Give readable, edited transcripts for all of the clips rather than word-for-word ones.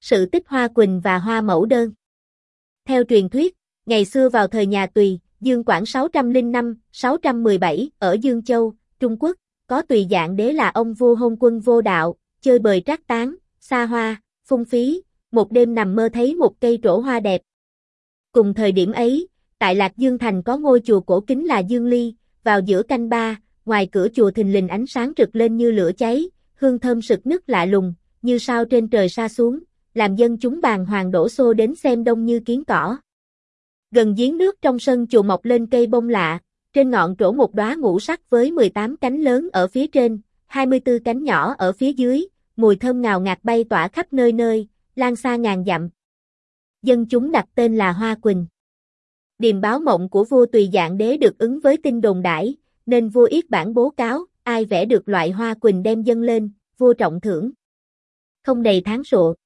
Sự tích Hoa Quỳnh và Hoa Mẫu Đơn. Theo truyền thuyết, ngày xưa vào thời nhà Tùy, Dương Quảng 605-617 ở Dương Châu, Trung Quốc, có Tùy Dạng Đế là ông vua hôn quân vô đạo, chơi bời trác tán, xa hoa, phung phí, một đêm nằm mơ thấy một cây trổ hoa đẹp. Cùng thời điểm ấy, tại Lạc Dương Thành có ngôi chùa cổ kính là Dương Ly, vào giữa canh ba, ngoài cửa chùa thình lình ánh sáng rực lên như lửa cháy, hương thơm sực nức lạ lùng, như sao trên trời sa xuống, làm dân chúng bàng hoàng đổ xô đến xem đông như kiến cỏ. Gần giếng nước trong sân chùa mọc lên cây bông lạ, trên ngọn trổ một đóa ngũ sắc với 18 cánh lớn ở phía trên, 24 cánh nhỏ ở phía dưới, mùi thơm ngào ngạt bay tỏa khắp nơi nơi, lan xa ngàn dặm. Dân chúng đặt tên là Hoa Quỳnh. Điềm báo mộng của vua Tùy Dạng Đế được ứng với tin đồn đãi, nên vua yết bản bố cáo, ai vẽ được loại hoa quỳnh đem dâng lên, vua trọng thưởng. Không đầy tháng sụa,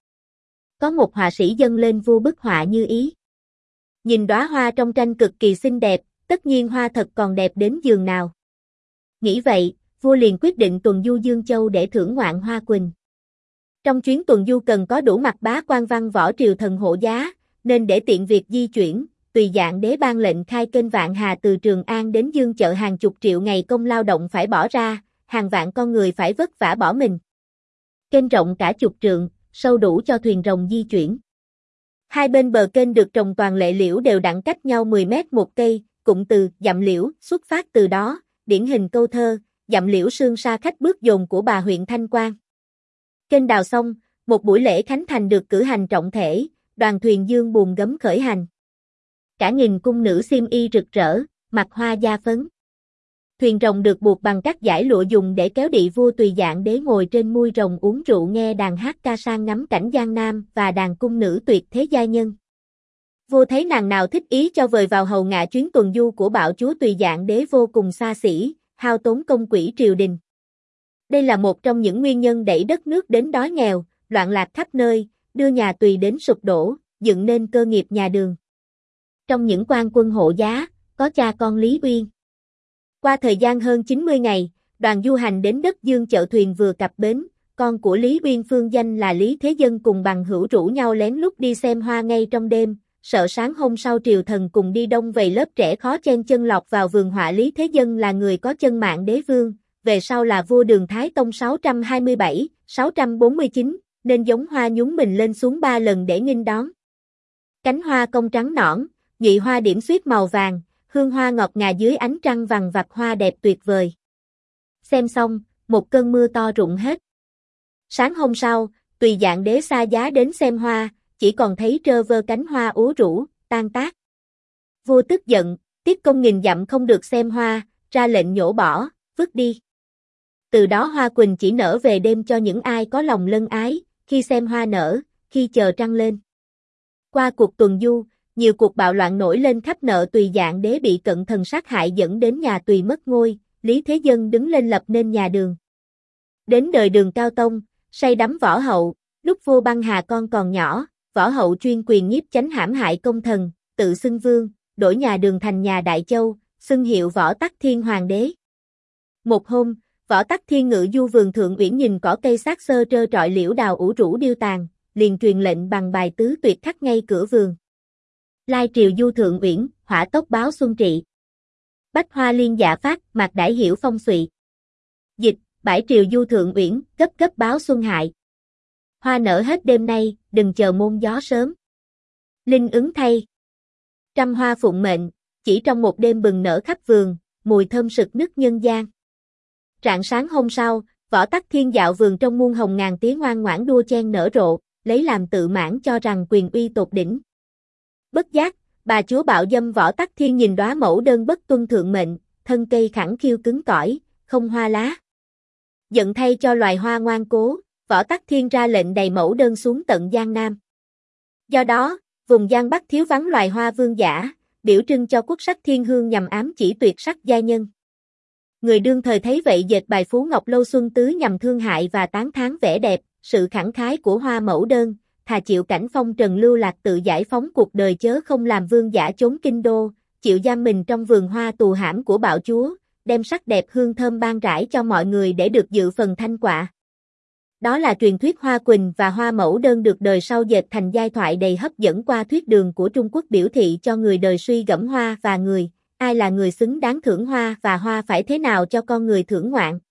có một họa sĩ dâng lên vua bức họa như ý. Nhìn đóa hoa trong tranh cực kỳ xinh đẹp, tất nhiên hoa thật còn đẹp đến giường nào. Nghĩ vậy, vua liền quyết định tuần du Dương Châu để thưởng ngoạn hoa quỳnh. Trong chuyến tuần du cần có đủ mặt bá quan văn võ triều thần hộ giá, nên để tiện việc di chuyển, Tùy Dạng Đế ban lệnh khai kênh Vạn Hà từ Trường An đến Dương Chợ, hàng chục triệu ngày công lao động phải bỏ ra, hàng vạn con người phải vất vả bỏ mình. Kênh rộng cả chục trượng, sâu đủ cho thuyền rồng di chuyển. Hai bên bờ kênh được trồng toàn lệ liễu đều đặn cách nhau 10 mét một cây, cụm từ dặm liễu xuất phát từ đó, điển hình câu thơ, dặm liễu sương sa khách bước dồn của bà huyện Thanh Quan. Kênh đào xong, một buổi lễ khánh thành được cử hành trọng thể, đoàn thuyền dương buồm gấm khởi hành. Cả nghìn cung nữ xiêm y rực rỡ, mặc hoa da phấn. Thuyền rồng được buộc bằng các dải lụa dùng để kéo đị vua Tùy Dạng Đế ngồi trên mui rồng uống rượu nghe đàn hát ca sang ngắm cảnh Giang Nam và đàn cung nữ tuyệt thế giai nhân. Vua thấy nàng nào thích ý cho vời vào hầu ngạ chuyến tuần du của bạo chúa Tùy Dạng Đế vô cùng xa xỉ, hao tốn công quỹ triều đình. Đây là một trong những nguyên nhân đẩy đất nước đến đói nghèo, loạn lạc khắp nơi, đưa nhà Tùy đến sụp đổ, dựng nên cơ nghiệp nhà Đường. Trong những quan quân hộ giá, có cha con Lý Uyên. Qua thời gian hơn 90 ngày, đoàn du hành đến đất Dương Chợ, thuyền vừa cập bến, con của Lý Uyên phương danh là Lý Thế Dân cùng bằng hữu rủ nhau lén lút đi xem hoa ngay trong đêm, sợ sáng hôm sau triều thần cùng đi đông vây lớp trẻ khó chen chân lọt vào vườn họa. Lý Thế Dân là người có chân mạng đế vương, về sau là vua Đường Thái Tông 627-649, nên giống hoa nhúng mình lên xuống 3 lần để nghênh đón. Cánh hoa cong trắng nõn, nhụy hoa điểm xuyết màu vàng, hương hoa ngọt ngà dưới ánh trăng vằng vặc, hoa đẹp tuyệt vời. Xem xong, một cơn mưa to rụng hết. Sáng hôm sau, Tùy Dạng Đế xa giá đến xem hoa, chỉ còn thấy trơ vơ cánh hoa úa rũ, tan tác. Vua tức giận, tiết công nghìn dặm không được xem hoa, ra lệnh nhổ bỏ, vứt đi. Từ đó hoa quỳnh chỉ nở về đêm cho những ai có lòng lân ái, khi xem hoa nở, khi chờ trăng lên. Qua cuộc tuần du, nhiều cuộc bạo loạn nổi lên khắp nợ. Tùy Dạng Đế bị cận thần sát hại dẫn đến nhà Tùy mất ngôi, Lý Thế Dân đứng lên lập nên nhà Đường. Đến đời Đường Cao Tông, say đắm võ hậu, lúc vua băng hà con còn nhỏ, võ hậu chuyên quyền nhiếp chánh hãm hại công thần, tự xưng vương, đổi nhà Đường thành nhà Đại Châu, xưng hiệu Võ Tắc Thiên Hoàng đế. Một hôm, Võ Tắc Thiên ngự du vườn thượng uyển, nhìn cỏ cây xác xơ trơ trọi liễu đào ủ rũ điêu tàn, liền truyền lệnh bằng bài tứ tuyệt khắc ngay cửa vườn. Lai triều du thượng uyển, hỏa tốc báo xuân trị. Bách hoa liên dạ phát, mạc đãi hiểu phong xụy. Dịch, bãi triều du thượng uyển, cấp cấp báo xuân hại. Hoa nở hết đêm nay, đừng chờ môn gió sớm. Linh ứng thay. Trăm hoa phụng mệnh, chỉ trong một đêm bừng nở khắp vườn, mùi thơm sực nức nhân gian. Rạng sáng hôm sau, Võ Tắc Thiên dạo vườn trong muôn hồng ngàn tía ngoan ngoãn đua chen nở rộ, lấy làm tự mãn cho rằng quyền uy tột đỉnh. Bất giác, bà chúa bạo dâm Võ Tắc Thiên nhìn đóa mẫu đơn bất tuân thượng mệnh, thân cây khẳng khiu cứng cỏi, không hoa lá. Giận thay cho loài hoa ngoan cố, Võ Tắc Thiên ra lệnh đầy mẫu đơn xuống tận Giang Nam. Do đó, vùng Giang Bắc thiếu vắng loài hoa vương giả, biểu trưng cho quốc sắc thiên hương nhằm ám chỉ tuyệt sắc giai nhân. Người đương thời thấy vậy dệt bài Phú Ngọc Lâu Xuân Tứ nhằm thương hại và tán thán vẻ đẹp, sự khẳng khái của hoa mẫu đơn, thà chịu cảnh phong trần lưu lạc tự giải phóng cuộc đời chớ không làm vương giả trốn kinh đô, chịu giam mình trong vườn hoa tù hãm của bạo chúa, đem sắc đẹp hương thơm ban rải cho mọi người để được dự phần thanh quạ. Đó là truyền thuyết Hoa Quỳnh và Hoa Mẫu Đơn được đời sau dệt thành giai thoại đầy hấp dẫn qua thuyết đường của Trung Quốc biểu thị cho người đời suy gẫm hoa và người, ai là người xứng đáng thưởng hoa và hoa phải thế nào cho con người thưởng ngoạn.